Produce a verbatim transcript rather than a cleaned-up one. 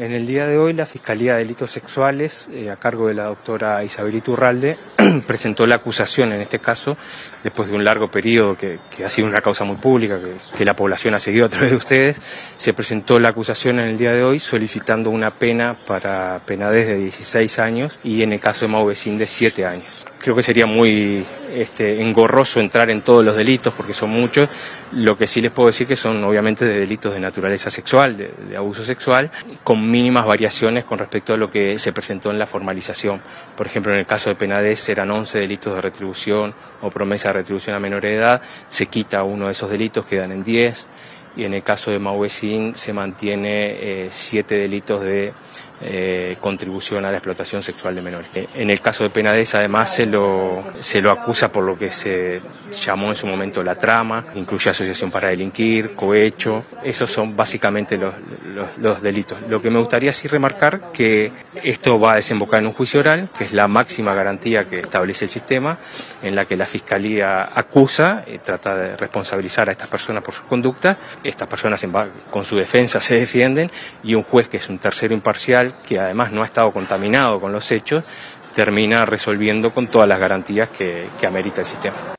En el día de hoy la Fiscalía de Delitos Sexuales, eh, a cargo de la doctora Isabel Iturralde, presentó la acusación en este caso, después de un largo periodo que, que ha sido una causa muy pública, que, que la población ha seguido a través de ustedes, se presentó la acusación en el día de hoy solicitando una pena para Penades de dieciséis años y en el caso de Mau Vecin de siete años. Creo que sería muy este, engorroso entrar en todos los delitos porque son muchos. Lo que sí les puedo decir que son obviamente de delitos de naturaleza sexual, de, de abuso sexual, con mínimas variaciones con respecto a lo que se presentó en la formalización. Por ejemplo, en el caso de Penades eran once delitos de retribución o promesa de retribución a menor de edad, se quita uno de esos delitos, quedan en diez, y en el caso de Mau Vecin se mantiene siete eh, delitos de Eh, contribución a la explotación sexual de menores. En el caso de Penades además se lo, se lo acusa por lo que se llamó en su momento la trama, incluye asociación para delinquir, cohecho, esos son básicamente los, los, los delitos. Lo que me gustaría sí remarcar que esto va a desembocar en un juicio oral, que es la máxima garantía que establece el sistema, en la que la Fiscalía acusa, eh, trata de responsabilizar a estas personas por su conducta, estas personas en, con su defensa se defienden y un juez que es un tercero imparcial que además no ha estado contaminado con los hechos, termina resolviendo con todas las garantías que, que amerita el sistema.